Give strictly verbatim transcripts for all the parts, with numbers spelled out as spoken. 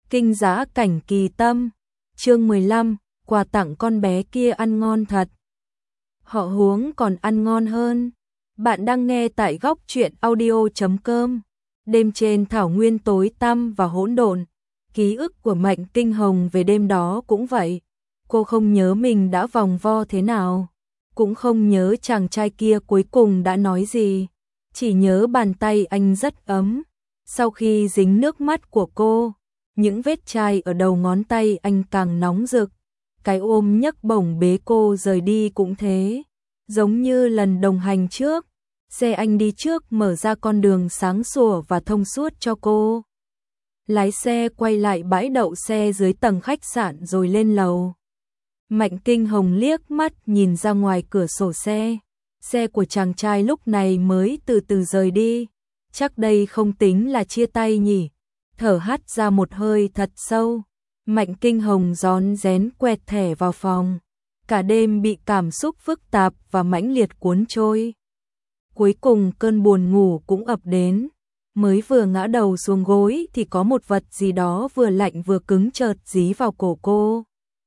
Kinh giá cảnh kỳ tâm, chương mười lăm, quà tặng con bé kia ăn ngon thật. Họ huống còn ăn ngon hơn. Bạn đang nghe tại góc truyện audio chấm com. Đêm trên thảo nguyên tối tăm và hỗn độn, ký ức của Mạnh Kinh Hồng về đêm đó cũng vậy. Cô không nhớ mình đã vòng vo thế nào, cũng không nhớ chàng trai kia cuối cùng đã nói gì, chỉ nhớ bàn tay anh rất ấm. Sau khi dính nước mắt của cô, những vết chai ở đầu ngón tay anh càng nóng rực. Cái ôm nhấc bổng bế cô rời đi cũng thế, giống như lần đồng hành trước. Xe anh đi trước mở ra con đường sáng sủa và thông suốt cho cô. Lái xe quay lại bãi đậu xe dưới tầng khách sạn rồi lên lầu. Mạnh Kinh Hồng liếc mắt nhìn ra ngoài cửa sổ xe. Xe của chàng trai lúc này mới từ từ rời đi. Chắc đây không tính là chia tay nhỉ. Thở hắt ra một hơi thật sâu. Mạnh Kinh Hồng rón rén quẹt thẻ vào phòng. Cả đêm bị cảm xúc phức tạp và mãnh liệt cuốn trôi. Cuối cùng cơn buồn ngủ cũng ập đến. Mới vừa ngã đầu xuống gối thì có một vật gì đó vừa lạnh vừa cứng chợt dí vào cổ cô.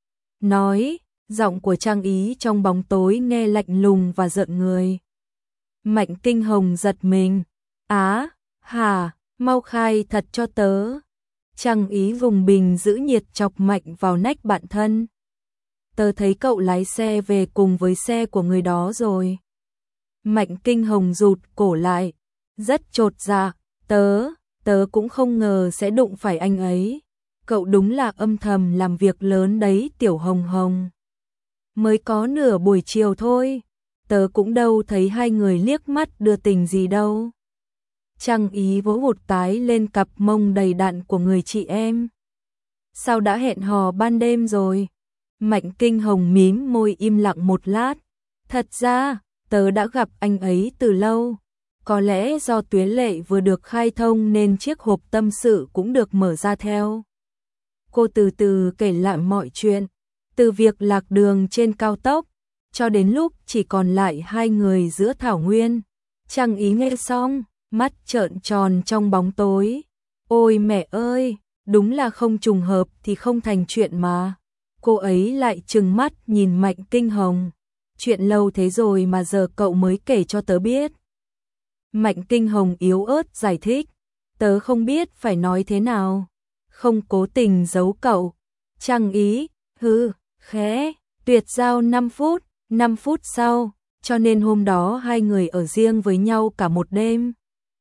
Nói, giọng của Trang Ý trong bóng tối nghe lạnh lùng và giận người. Mạnh Kinh Hồng giật mình. Á, hà, mau khai thật cho tớ. Trang Ý vùng bình giữ nhiệt chọc mạnh vào nách bạn thân. Tớ thấy cậu lái xe về cùng với xe của người đó rồi. Mạnh Kinh Hồng rụt cổ lại, rất chột dạ. Tớ, tớ cũng không ngờ sẽ đụng phải anh ấy. Cậu đúng là âm thầm làm việc lớn đấy Tiểu Hồng Hồng. Mới có nửa buổi chiều thôi, tớ cũng đâu thấy hai người liếc mắt đưa tình gì đâu. Trang Ý vỗ một cái lên cặp mông đầy đặn của người chị em. Sao đã hẹn hò ban đêm rồi? Mạnh Kinh Hồng mím môi im lặng một lát. Thật ra, tớ đã gặp anh ấy từ lâu. Có lẽ do Tuế Lệ vừa được khai thông nên chiếc hộp tâm sự cũng được mở ra theo. Cô từ từ kể lại mọi chuyện, từ việc lạc đường trên cao tốc, cho đến lúc chỉ còn lại hai người giữa thảo nguyên. Trang Ý nghe xong, mắt trợn tròn trong bóng tối. Ôi mẹ ơi, đúng là không trùng hợp thì không thành chuyện mà. Cô ấy lại trừng mắt nhìn Mạnh Kinh Hồng. Chuyện lâu thế rồi mà giờ cậu mới kể cho tớ biết. Mạnh Kinh Hồng yếu ớt giải thích. Tớ không biết phải nói thế nào. Không cố tình giấu cậu. Trang Ý, hừ, khẽ, tuyệt giao năm phút, năm phút sau, cho nên hôm đó hai người ở riêng với nhau cả một đêm.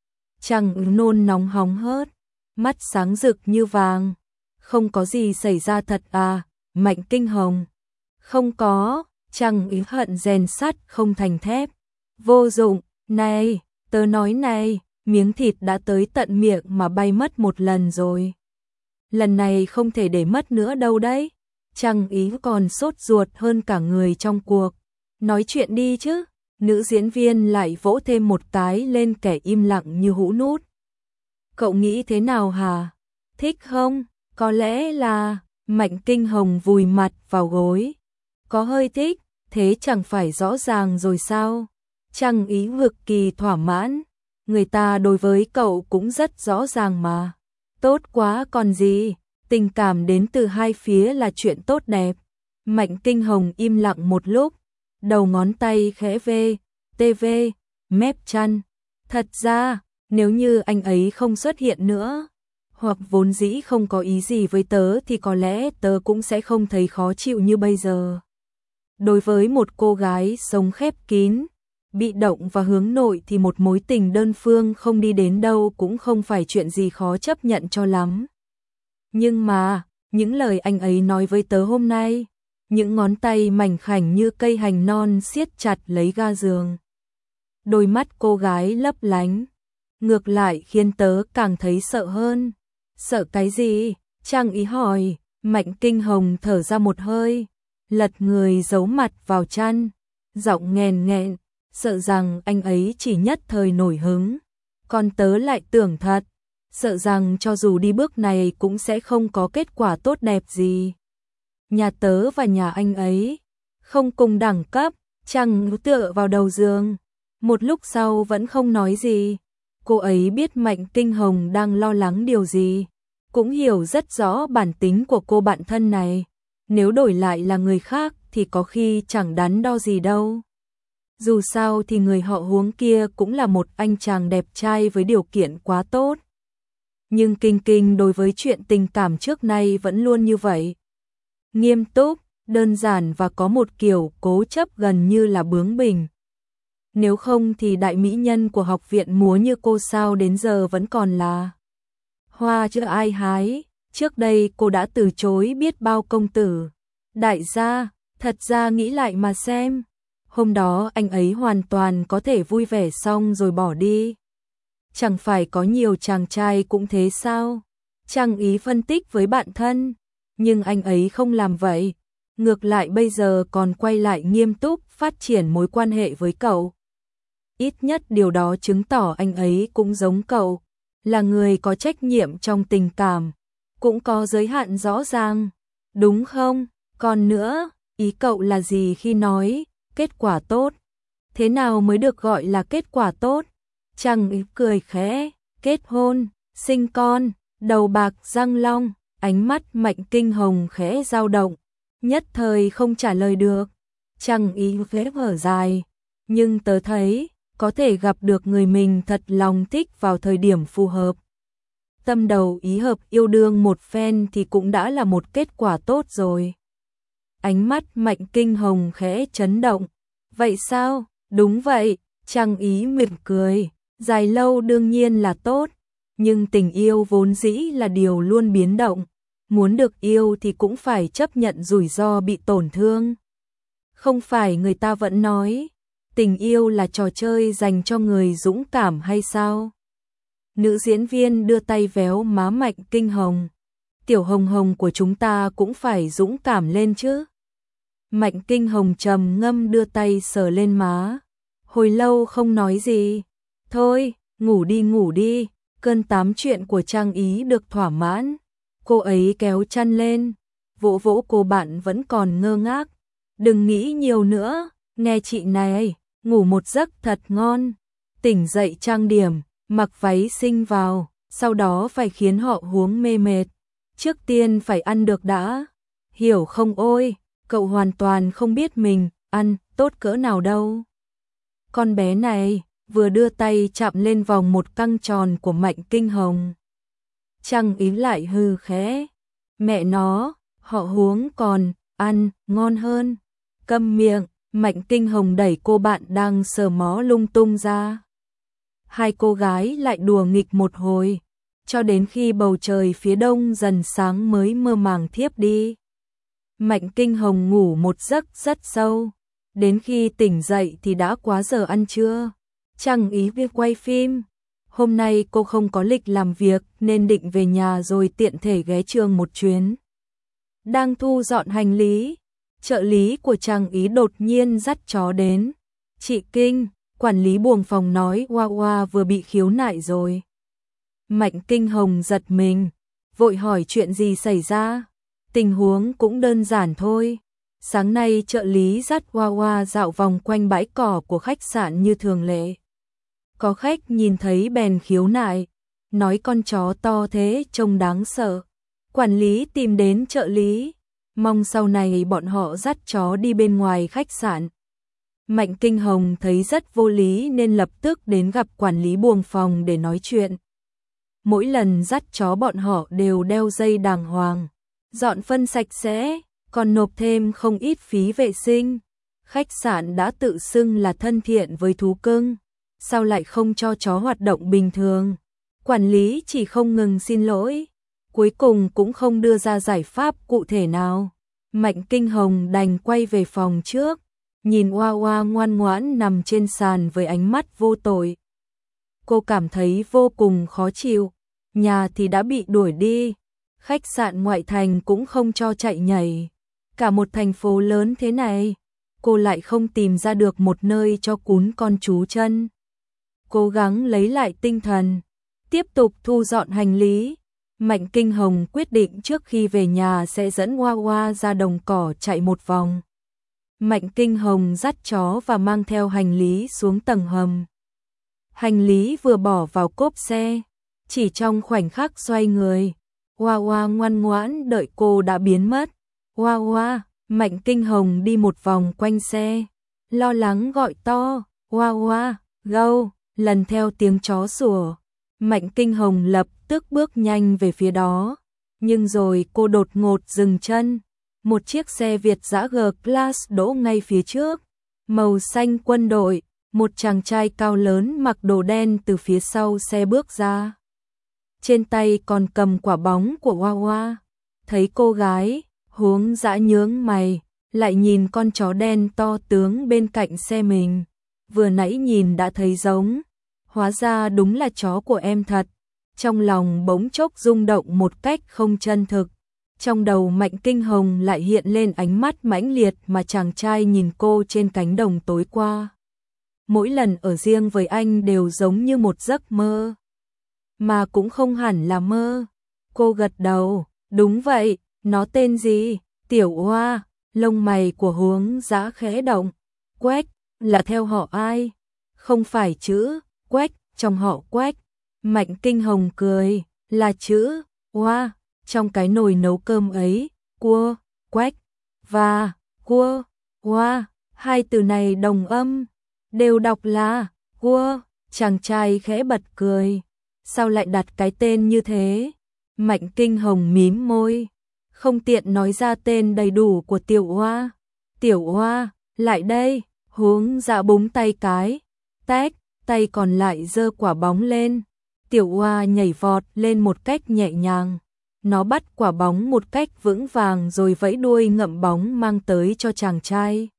Trang Ý nôn nóng hóng hớt, mắt sáng rực như vàng. Không có gì xảy ra thật à, Mạnh Kinh Hồng. Không có, Trang Ý hận rèn sắt không thành thép. Vô dụng, này, tớ nói này, miếng thịt đã tới tận miệng mà bay mất một lần rồi. Lần này không thể để mất nữa đâu đấy. Trang Ý còn sốt ruột hơn cả người trong cuộc. Nói chuyện đi chứ. Nữ diễn viên lại vỗ thêm một cái lên kẻ im lặng như hũ nút. Cậu nghĩ thế nào hả? Thích không? Có lẽ là... Mạnh Kinh Hồng vùi mặt vào gối. Có hơi thích, thế chẳng phải rõ ràng rồi sao? Trang Ý cực kỳ thỏa mãn. Người ta đối với cậu cũng rất rõ ràng mà. Tốt quá còn gì, tình cảm đến từ hai phía là chuyện tốt đẹp. Mạnh Kinh Hồng im lặng một lúc, đầu ngón tay khẽ vê, tê vê, mép chăn. Thật ra, nếu như anh ấy không xuất hiện nữa, hoặc vốn dĩ không có ý gì với tớ thì có lẽ tớ cũng sẽ không thấy khó chịu như bây giờ. Đối với một cô gái sống khép kín, bị động và hướng nội thì một mối tình đơn phương không đi đến đâu cũng không phải chuyện gì khó chấp nhận cho lắm. Nhưng mà, những lời anh ấy nói với tớ hôm nay, những ngón tay mảnh khảnh như cây hành non siết chặt lấy ga giường. Đôi mắt cô gái lấp lánh, ngược lại khiến tớ càng thấy sợ hơn. Sợ cái gì? Trang Ý hỏi. Mạnh Kinh Hồng thở ra một hơi, lật người giấu mặt vào chăn, giọng nghèn nghẹn. Sợ rằng anh ấy chỉ nhất thời nổi hứng, còn tớ lại tưởng thật, sợ rằng cho dù đi bước này cũng sẽ không có kết quả tốt đẹp gì. Nhà tớ và nhà anh ấy không cùng đẳng cấp. Trang tựa vào đầu giường, một lúc sau vẫn không nói gì. Cô ấy biết Mạnh Kinh Hồng đang lo lắng điều gì, cũng hiểu rất rõ bản tính của cô bạn thân này. Nếu đổi lại là người khác thì có khi chẳng đắn đo gì đâu. Dù sao thì người họ Huống kia cũng là một anh chàng đẹp trai với điều kiện quá tốt. Nhưng Kinh Kinh đối với chuyện tình cảm trước nay vẫn luôn như vậy. Nghiêm túc, đơn giản và có một kiểu cố chấp gần như là bướng bỉnh. Nếu không thì đại mỹ nhân của học viện múa như cô sao đến giờ vẫn còn là hoa chưa ai hái. Trước đây cô đã từ chối biết bao công tử. Đại gia, thật ra nghĩ lại mà xem. Hôm đó anh ấy hoàn toàn có thể vui vẻ xong rồi bỏ đi. Chẳng phải có nhiều chàng trai cũng thế sao? Trang Ý phân tích với bạn thân. Nhưng anh ấy không làm vậy. Ngược lại bây giờ còn quay lại nghiêm túc phát triển mối quan hệ với cậu. Ít nhất điều đó chứng tỏ anh ấy cũng giống cậu. Là người có trách nhiệm trong tình cảm. Cũng có giới hạn rõ ràng. Đúng không? Còn nữa, ý cậu là gì khi nói kết quả tốt? Thế nào mới được gọi là kết quả tốt? Trang Ý cười khẽ, kết hôn, sinh con, đầu bạc răng long, ánh mắt Mạnh Kinh Hồng khẽ dao động, nhất thời không trả lời được. Trang Ý khẽ thở dài, nhưng tớ thấy có thể gặp được người mình thật lòng thích vào thời điểm phù hợp. Tâm đầu ý hợp yêu đương một phen thì cũng đã là một kết quả tốt rồi. Ánh mắt Mạnh Kinh Hồng khẽ chấn động. Vậy sao? Đúng vậy, Trang Ý mỉm cười. Dài lâu đương nhiên là tốt, nhưng tình yêu vốn dĩ là điều luôn biến động. Muốn được yêu thì cũng phải chấp nhận rủi ro bị tổn thương. Không phải người ta vẫn nói, tình yêu là trò chơi dành cho người dũng cảm hay sao? Nữ diễn viên đưa tay véo má Mạnh Kinh Hồng. Tiểu Hồng Hồng của chúng ta cũng phải dũng cảm lên chứ. Mạnh Kinh Hồng trầm ngâm đưa tay sờ lên má. Hồi lâu không nói gì. Thôi, ngủ đi ngủ đi. Cơn tám chuyện của Trang Ý được thỏa mãn. Cô ấy kéo chăn lên. Vỗ vỗ cô bạn vẫn còn ngơ ngác. Đừng nghĩ nhiều nữa. Nghe chị này, ngủ một giấc thật ngon. Tỉnh dậy trang điểm, mặc váy xinh vào. Sau đó phải khiến họ Huống mê mệt. Trước tiên phải ăn được đã. Hiểu không ôi, cậu hoàn toàn không biết mình ăn tốt cỡ nào đâu. Con bé này vừa đưa tay chạm lên vòng một căng tròn của Mạnh Kinh Hồng. Trang Ý lại hừ khẽ. Mẹ nó, họ Huống còn ăn ngon hơn. Câm miệng, Mạnh Kinh Hồng đẩy cô bạn đang sờ mó lung tung ra. Hai cô gái lại đùa nghịch một hồi, cho đến khi bầu trời phía đông dần sáng mới mơ màng thiếp đi. Mạnh Kinh Hồng ngủ một giấc rất sâu, đến khi tỉnh dậy thì đã quá giờ ăn trưa. Trang Ý việc quay phim. Hôm nay cô không có lịch làm việc nên định về nhà rồi tiện thể ghé trường một chuyến. Đang thu dọn hành lý, trợ lý của Trang Ý đột nhiên dắt chó đến. Chị Kinh, quản lý buồng phòng nói Hoa Hoa vừa bị khiếu nại rồi. Mạnh Kinh Hồng giật mình, vội hỏi chuyện gì xảy ra. Tình huống cũng đơn giản thôi. Sáng nay trợ lý dắt Hoa Hoa dạo vòng quanh bãi cỏ của khách sạn như thường lệ. Có khách nhìn thấy bèn khiếu nại, nói con chó to thế trông đáng sợ. Quản lý tìm đến trợ lý, mong sau này bọn họ dắt chó đi bên ngoài khách sạn. Mạnh Kinh Hồng thấy rất vô lý nên lập tức đến gặp quản lý buồng phòng để nói chuyện. Mỗi lần dắt chó bọn họ đều đeo dây đàng hoàng, dọn phân sạch sẽ, còn nộp thêm không ít phí vệ sinh. Khách sạn đã tự xưng là thân thiện với thú cưng, sao lại không cho chó hoạt động bình thường? Quản lý chỉ không ngừng xin lỗi, cuối cùng cũng không đưa ra giải pháp cụ thể nào. Mạnh Kinh Hồng đành quay về phòng trước, nhìn Hoa Hoa ngoan ngoãn nằm trên sàn với ánh mắt vô tội. Cô cảm thấy vô cùng khó chịu, nhà thì đã bị đuổi đi, khách sạn ngoại thành cũng không cho chạy nhảy. Cả một thành phố lớn thế này, cô lại không tìm ra được một nơi cho cún con chú chân. Cố gắng lấy lại tinh thần, tiếp tục thu dọn hành lý. Mạnh Kinh Hồng quyết định trước khi về nhà sẽ dẫn Hoa Hoa ra đồng cỏ chạy một vòng. Mạnh Kinh Hồng dắt chó và mang theo hành lý xuống tầng hầm. Hành lý vừa bỏ vào cốp xe, chỉ trong khoảnh khắc xoay người, Hoa Hoa ngoan ngoãn đợi cô đã biến mất. Hoa Hoa, Mạnh Kinh Hồng đi một vòng quanh xe, lo lắng gọi to, Hoa Hoa, gâu, lần theo tiếng chó sủa. Mạnh Kinh Hồng lập tức bước nhanh về phía đó, nhưng rồi cô đột ngột dừng chân. Một chiếc xe Việt dã G-Class đỗ ngay phía trước, màu xanh quân đội, một chàng trai cao lớn mặc đồ đen từ phía sau xe bước ra. Trên tay còn cầm quả bóng của Hoa Hoa. Thấy cô gái, Hướng Dã nhướng mày, lại nhìn con chó đen to tướng bên cạnh xe mình. Vừa nãy nhìn đã thấy giống, hóa ra đúng là chó của em thật. Trong lòng bỗng chốc rung động một cách không chân thực. Trong đầu Mạnh Kinh Hồng lại hiện lên ánh mắt mãnh liệt mà chàng trai nhìn cô trên cánh đồng tối qua. Mỗi lần ở riêng với anh đều giống như một giấc mơ. Mà cũng không hẳn là mơ. Cô gật đầu, đúng vậy, nó tên gì? Tiểu Hoa. Lông mày của Hướng Dã khẽ động. Quách, là theo họ ai? Không phải chữ Quách trong họ Quách. Mạnh Kinh Hồng cười, là chữ Hoa. Trong cái nồi nấu cơm ấy, cua, Quách và cua, Hoa, hai từ này đồng âm, đều đọc là cua. Chàng trai khẽ bật cười. Sao lại đặt cái tên như thế? Mạnh Kinh Hồng mím môi, không tiện nói ra tên đầy đủ của Tiểu Hoa. Tiểu Hoa, lại đây. Hướng Dã búng tay cái, tách, tay còn lại giơ quả bóng lên. Tiểu Hoa nhảy vọt lên một cách nhẹ nhàng. Nó bắt quả bóng một cách vững vàng rồi vẫy đuôi ngậm bóng mang tới cho chàng trai.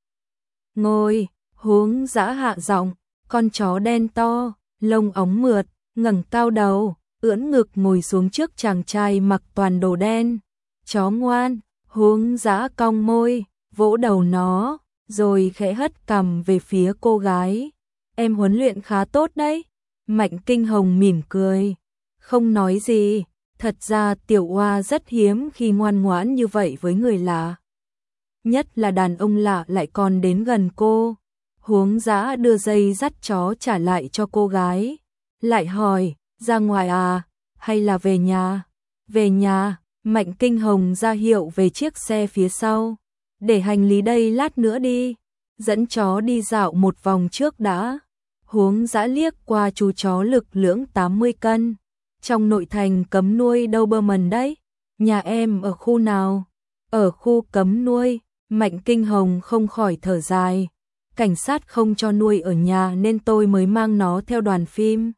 Ngồi. Hướng Dã hạ giọng, con chó đen to, lông óng mượt, ngẩng cao đầu, ưỡn ngực ngồi xuống trước chàng trai mặc toàn đồ đen. Chó ngoan. Hướng Dã cong môi, vỗ đầu nó, rồi khẽ hất cằm về phía cô gái. Em huấn luyện khá tốt đấy. Mạnh Kinh Hồng mỉm cười, không nói gì. Thật ra Tiểu Hoa rất hiếm khi ngoan ngoãn như vậy với người lạ. Nhất là đàn ông lạ lại còn đến gần cô. Hướng Dã đưa dây dắt chó trả lại cho cô gái. Lại hỏi, ra ngoài à, hay là về nhà? Về nhà. Mạnh Kinh Hồng ra hiệu về chiếc xe phía sau. Để hành lý đây lát nữa đi. Dẫn chó đi dạo một vòng trước đã. Hướng Dã liếc qua chú chó lực lưỡng tám mươi cân. Trong nội thành cấm nuôi Doberman đấy. Nhà em ở khu nào? Ở khu cấm nuôi. Mạnh Kinh Hồng không khỏi thở dài. Cảnh sát không cho nuôi ở nhà nên tôi mới mang nó theo đoàn phim.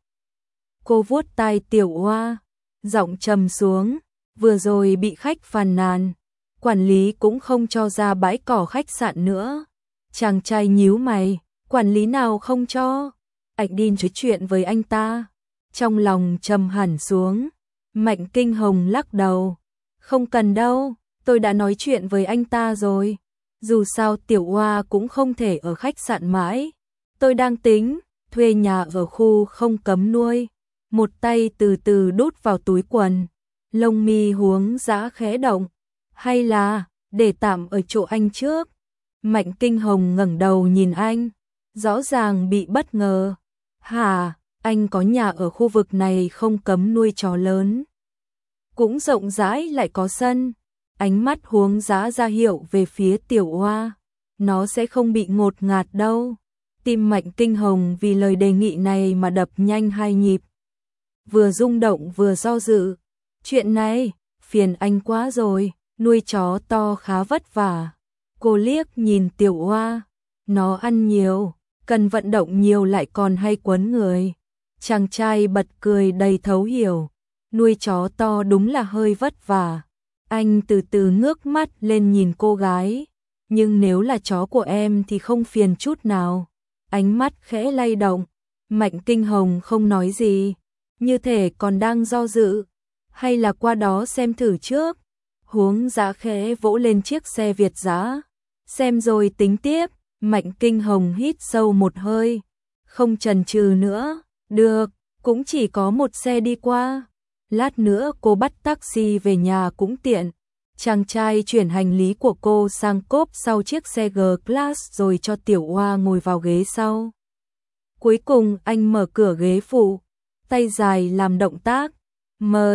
Cô vuốt tai Tiểu Hoa, giọng trầm xuống. Vừa rồi bị khách phàn nàn, quản lý cũng không cho ra bãi cỏ khách sạn nữa. Chàng trai nhíu mày, quản lý nào không cho? Anh đi nói chuyện với anh ta. Trong lòng trầm hẳn xuống. Mạnh Kinh Hồng lắc đầu, không cần đâu, tôi đã nói chuyện với anh ta rồi. Dù sao Tiểu Hoa cũng không thể ở khách sạn mãi. Tôi đang tính thuê nhà ở khu không cấm nuôi. Một tay từ từ đút vào túi quần. Lông mi Hướng Dã khẽ động. Hay là để tạm ở chỗ anh trước? Mạnh Kinh Hồng ngẩng đầu nhìn anh, rõ ràng bị bất ngờ. Hả, anh có nhà ở khu vực này không cấm nuôi chó lớn, cũng rộng rãi lại có sân. Ánh mắt Hướng Dã ra hiệu về phía Tiểu Hoa. Nó sẽ không bị ngột ngạt đâu. Tim Mạnh Kinh Hồng vì lời đề nghị này mà đập nhanh hai nhịp. Vừa rung động vừa do dự. Chuyện này, phiền anh quá rồi, nuôi chó to khá vất vả. Cô liếc nhìn Tiểu Hoa. Nó ăn nhiều, cần vận động nhiều lại còn hay quấn người. Chàng trai bật cười đầy thấu hiểu. Nuôi chó to đúng là hơi vất vả. Anh từ từ ngước mắt lên nhìn cô gái. Nhưng nếu là chó của em thì không phiền chút nào. Ánh mắt khẽ lay động. Mạnh Kinh Hồng không nói gì, như thể còn đang do dự. Hay là qua đó xem thử trước. Hướng Dã khẽ vỗ lên chiếc xe Việt dã. Xem rồi tính tiếp. Mạnh Kinh Hồng hít sâu một hơi, không chần chừ nữa. Được, cũng chỉ có một xe đi qua. Lát nữa cô bắt taxi về nhà cũng tiện. Chàng trai chuyển hành lý của cô sang cốp sau chiếc xe G-Class rồi cho Tiểu Hoa ngồi vào ghế sau. Cuối cùng anh mở cửa ghế phụ, tay dài làm động tác. Mời.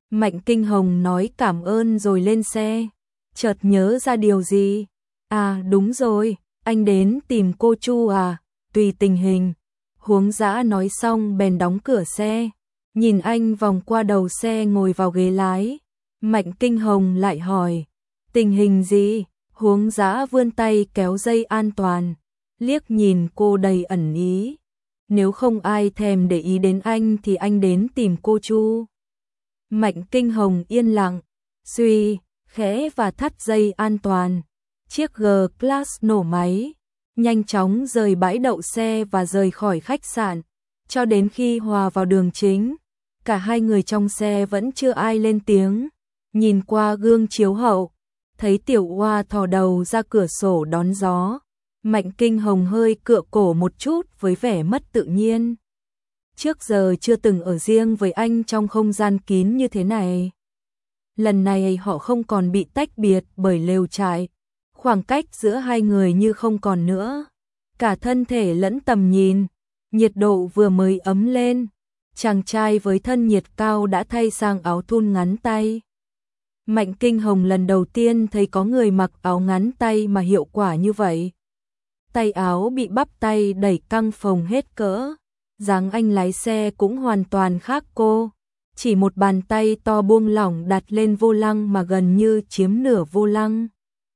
Mạnh Kinh Hồng nói cảm ơn rồi lên xe, chợt nhớ ra điều gì. À đúng rồi, anh đến tìm cô Chu à, tùy tình hình. Huống Dã nói xong bèn đóng cửa xe, nhìn anh vòng qua đầu xe ngồi vào ghế lái. Mạnh Kinh Hồng lại hỏi, tình hình gì? Huống Dã vươn tay kéo dây an toàn, liếc nhìn cô đầy ẩn ý. Nếu không ai thèm để ý đến anh thì anh đến tìm cô Chu. Mạnh Kinh Hồng yên lặng, suy, khẽ và thắt dây an toàn. Chiếc G-Class nổ máy, nhanh chóng rời bãi đậu xe và rời khỏi khách sạn. Cho đến khi hòa vào đường chính, cả hai người trong xe vẫn chưa ai lên tiếng. Nhìn qua gương chiếu hậu, thấy Tiểu Oa thò đầu ra cửa sổ đón gió. Mạnh Kinh Hồng hơi cựa cổ một chút với vẻ mất tự nhiên. Trước giờ chưa từng ở riêng với anh trong không gian kín như thế này. Lần này họ không còn bị tách biệt bởi lều trại. Khoảng cách giữa hai người như không còn nữa. Cả thân thể lẫn tầm nhìn, nhiệt độ vừa mới ấm lên. Chàng trai với thân nhiệt cao đã thay sang áo thun ngắn tay. Mạnh Kinh Hồng lần đầu tiên thấy có người mặc áo ngắn tay mà hiệu quả như vậy. Tay áo bị bắp tay đẩy căng phồng hết cỡ. Dáng anh lái xe cũng hoàn toàn khác cô. Chỉ một bàn tay to buông lỏng đặt lên vô lăng mà gần như chiếm nửa vô lăng.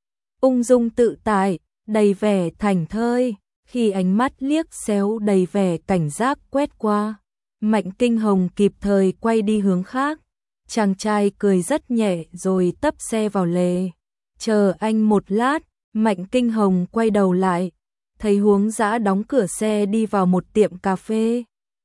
Ung dung tự tại, đầy vẻ thảnh thơi. Khi ánh mắt liếc xéo đầy vẻ cảnh giác quét qua, Mạnh Kinh Hồng kịp thời quay đi hướng khác. Chàng trai cười rất nhẹ rồi tấp xe vào lề. Chờ anh một lát, Mạnh Kinh Hồng quay đầu lại, thấy Huống Dã đóng cửa xe đi vào một tiệm cà phê.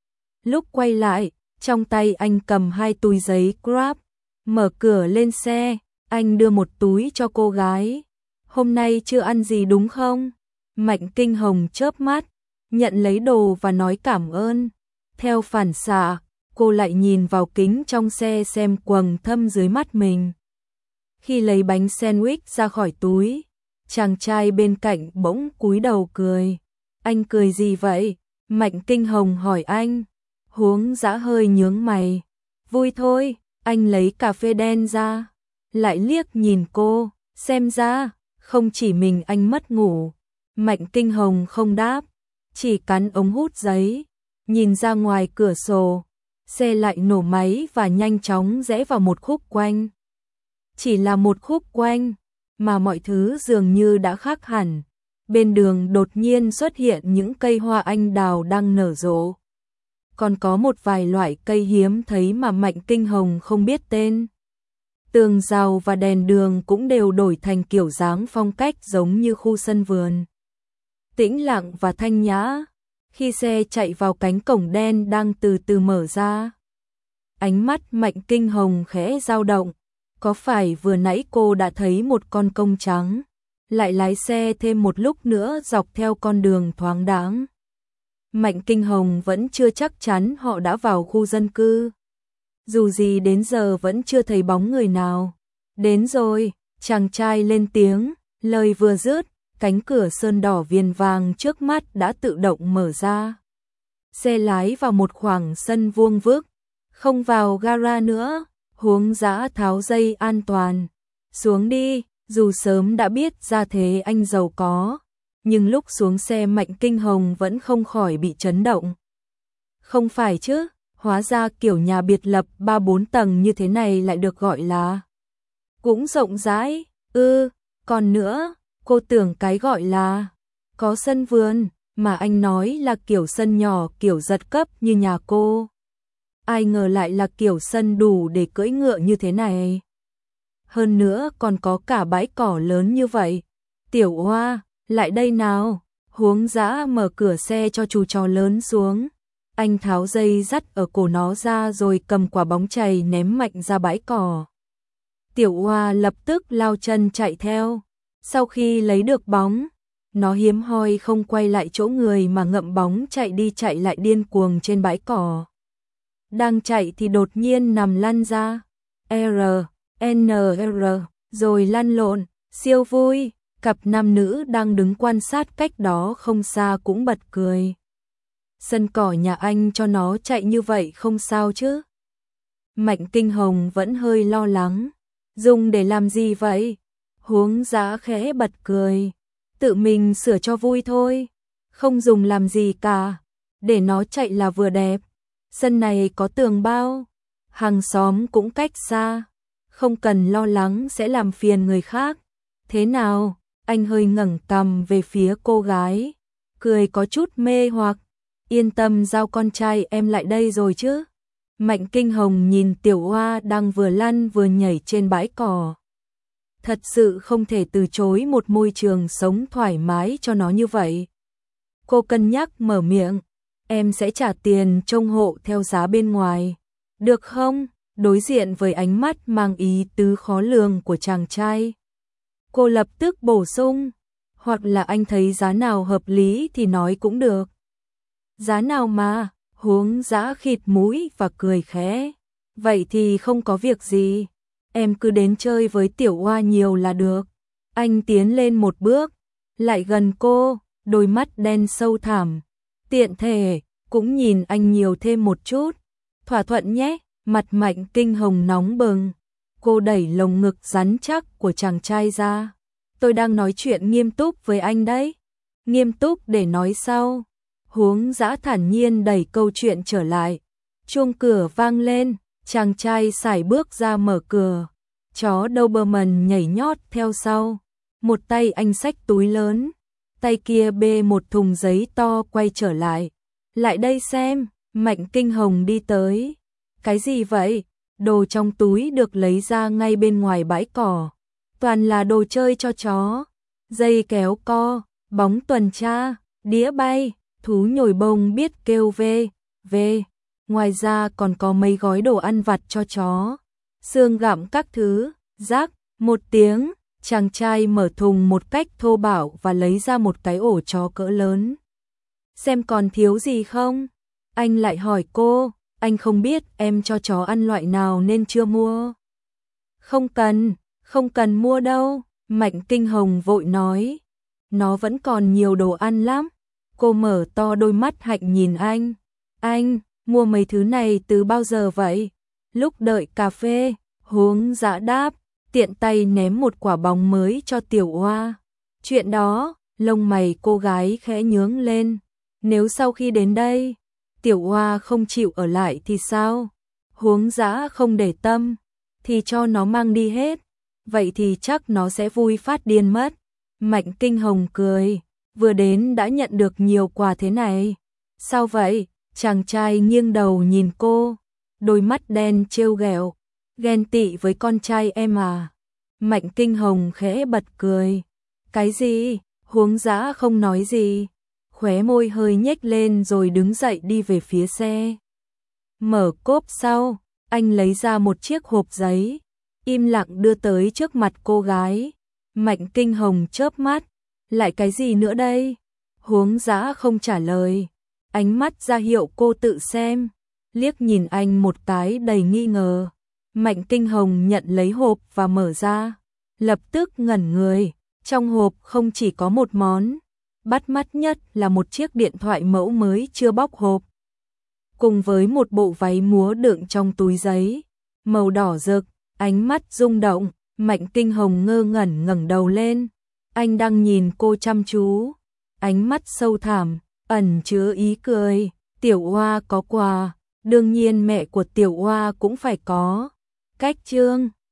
Lúc quay lại, trong tay anh cầm hai túi giấy Grab. Mở cửa lên xe, anh đưa một túi cho cô gái. Hôm nay chưa ăn gì đúng không? Mạnh Kinh Hồng chớp mắt, nhận lấy đồ và nói cảm ơn. Theo phản xạ, cô lại nhìn vào kính trong xe xem quầng thâm dưới mắt mình. Khi lấy bánh sandwich ra khỏi túi, chàng trai bên cạnh bỗng cúi đầu cười. Anh cười gì vậy? Mạnh Kinh Hồng hỏi anh. Huống Dã hơi nhướng mày. Vui thôi, anh lấy cà phê đen ra. Lại liếc nhìn cô, xem ra, không chỉ mình anh mất ngủ. Mạnh Kinh Hồng không đáp, chỉ cắn ống hút giấy, nhìn ra ngoài cửa sổ. Xe lại nổ máy và nhanh chóng rẽ vào một khúc quanh. Chỉ là một khúc quanh, mà mọi thứ dường như đã khác hẳn. Bên đường đột nhiên xuất hiện những cây hoa anh đào đang nở rộ. Còn có một vài loại cây hiếm thấy mà Mạnh Kinh Hồng không biết tên. Tường rào và đèn đường cũng đều đổi thành kiểu dáng phong cách giống như khu sân vườn. Tĩnh lặng và thanh nhã. Khi xe chạy vào cánh cổng đen đang từ từ mở ra, ánh mắt Mạnh Kinh Hồng khẽ dao động. Có phải vừa nãy cô đã thấy một con công trắng, lại lái xe thêm một lúc nữa dọc theo con đường thoáng đãng? Mạnh Kinh Hồng vẫn chưa chắc chắn họ đã vào khu dân cư. Dù gì đến giờ vẫn chưa thấy bóng người nào. Đến rồi, chàng trai lên tiếng, lời vừa dứt, cánh cửa sơn đỏ viền vàng trước mắt đã tự động mở ra. Xe lái vào một khoảng sân vuông vức, không vào gara nữa. Huống Dã tháo dây an toàn. Xuống đi, dù sớm đã biết ra thế anh giàu có, nhưng lúc xuống xe Mạnh Kinh Hồng vẫn không khỏi bị chấn động. Không phải chứ, hóa ra kiểu nhà biệt lập ba bốn tầng như thế này lại được gọi là cũng rộng rãi. Ư, còn nữa, cô tưởng cái gọi là có sân vườn, mà anh nói là kiểu sân nhỏ kiểu giật cấp như nhà cô. Ai ngờ lại là kiểu sân đủ để cưỡi ngựa như thế này. Hơn nữa còn có cả bãi cỏ lớn như vậy. Tiểu Oa, lại đây nào. Huống Dã mở cửa xe cho chú chó lớn xuống. Anh tháo dây dắt ở cổ nó ra rồi cầm quả bóng chày ném mạnh ra bãi cỏ. Tiểu Oa lập tức lao chân chạy theo. Sau khi lấy được bóng, nó hiếm hoi không quay lại chỗ người mà ngậm bóng chạy đi chạy lại điên cuồng trên bãi cỏ. Đang chạy thì đột nhiên nằm lăn ra. R, N, R, rồi lăn lộn, siêu vui. Cặp nam nữ đang đứng quan sát cách đó không xa cũng bật cười. Sân cỏ nhà anh cho nó chạy như vậy không sao chứ? Mạnh Kinh Hồng vẫn hơi lo lắng. Dùng để làm gì vậy? Huống Dã khẽ bật cười. Tự mình sửa cho vui thôi. Không dùng làm gì cả. Để nó chạy là vừa đẹp. Sân này có tường bao. Hàng xóm cũng cách xa. Không cần lo lắng sẽ làm phiền người khác. Thế nào? Anh hơi ngẩng cằm về phía cô gái. Cười có chút mê hoặc. Yên tâm, giao con trai em lại đây rồi chứ. Mạnh Kinh Hồng nhìn Tiểu Hoa đang vừa lăn vừa nhảy trên bãi cỏ. Thật sự không thể từ chối một môi trường sống thoải mái cho nó như vậy. Cô cân nhắc mở miệng. Em sẽ trả tiền trông hộ theo giá bên ngoài. Được không? Đối diện với ánh mắt mang ý tứ khó lường của chàng trai. Cô lập tức bổ sung. Hoặc là anh thấy giá nào hợp lý thì nói cũng được. Giá nào mà? Huống Dã khịt mũi và cười khẽ. Vậy thì không có việc gì. Em cứ đến chơi với Tiểu Hoa nhiều là được. Anh tiến lên một bước. Lại gần cô. Đôi mắt đen sâu thẳm. Tiện thể. Cũng nhìn anh nhiều thêm một chút. Thỏa thuận nhé. Mặt Mạnh Kinh Hồng nóng bừng. Cô đẩy lồng ngực rắn chắc của chàng trai ra. Tôi đang nói chuyện nghiêm túc với anh đấy. Nghiêm túc để nói sau. Huống Dã thản nhiên đẩy câu chuyện trở lại. Chuông cửa vang lên. Chàng trai sải bước ra mở cửa. Chó Doberman nhảy nhót theo sau. Một tay anh xách túi lớn. Tay kia bê một thùng giấy to quay trở lại. Lại đây xem. Mạnh Kinh Hồng đi tới. Cái gì vậy? Đồ trong túi được lấy ra ngay bên ngoài bãi cỏ. Toàn là đồ chơi cho chó. Dây kéo co, bóng tuần tra, đĩa bay, thú nhồi bông biết kêu về, về. Ngoài ra còn có mấy gói đồ ăn vặt cho chó. Xương gặm các thứ, rác, một tiếng. Chàng trai mở thùng một cách thô bạo và lấy ra một cái ổ chó cỡ lớn. Xem còn thiếu gì không? Anh lại hỏi cô. Anh không biết em cho chó ăn loại nào nên chưa mua. Không cần, không cần mua đâu. Mạnh Kinh Hồng vội nói. Nó vẫn còn nhiều đồ ăn lắm. Cô mở to đôi mắt hạnh nhìn anh. Anh, mua mấy thứ này từ bao giờ vậy? Lúc đợi cà phê. Huống Dã đáp. Tiện tay ném một quả bóng mới cho Tiểu Hoa. Chuyện đó, lông mày cô gái khẽ nhướng lên. Nếu sau khi đến đây Tiểu Hoa không chịu ở lại thì sao? Huống Dã không để tâm, thì cho nó mang đi hết. Vậy thì chắc nó sẽ vui phát điên mất. Mạnh Kinh Hồng cười, vừa đến đã nhận được nhiều quà thế này. Sao vậy? Chàng trai nghiêng đầu nhìn cô, đôi mắt đen trêu ghẹo. Ghen tị với con trai em à? Mạnh Kinh Hồng khẽ bật cười. Cái gì? Huống Dã không nói gì. Khóe môi hơi nhếch lên rồi đứng dậy đi về phía xe. Mở cốp sau, anh lấy ra một chiếc hộp giấy, im lặng đưa tới trước mặt cô gái. Mạnh Kinh Hồng chớp mắt, lại cái gì nữa đây? Huống Dã không trả lời, ánh mắt ra hiệu cô tự xem, liếc nhìn anh một cái đầy nghi ngờ. Mạnh Kinh Hồng nhận lấy hộp và mở ra, lập tức ngẩn người, trong hộp không chỉ có một món. Bắt mắt nhất là một chiếc điện thoại mẫu mới chưa bóc hộp, cùng với một bộ váy múa đựng trong túi giấy, màu đỏ rực, ánh mắt rung động. Mạnh Kinh Hồng ngơ ngẩn ngẩng đầu lên, anh đang nhìn cô chăm chú, ánh mắt sâu thẳm, ẩn chứa ý cười. Tiểu Hoa có quà, đương nhiên mẹ của Tiểu Hoa cũng phải có. Cách chương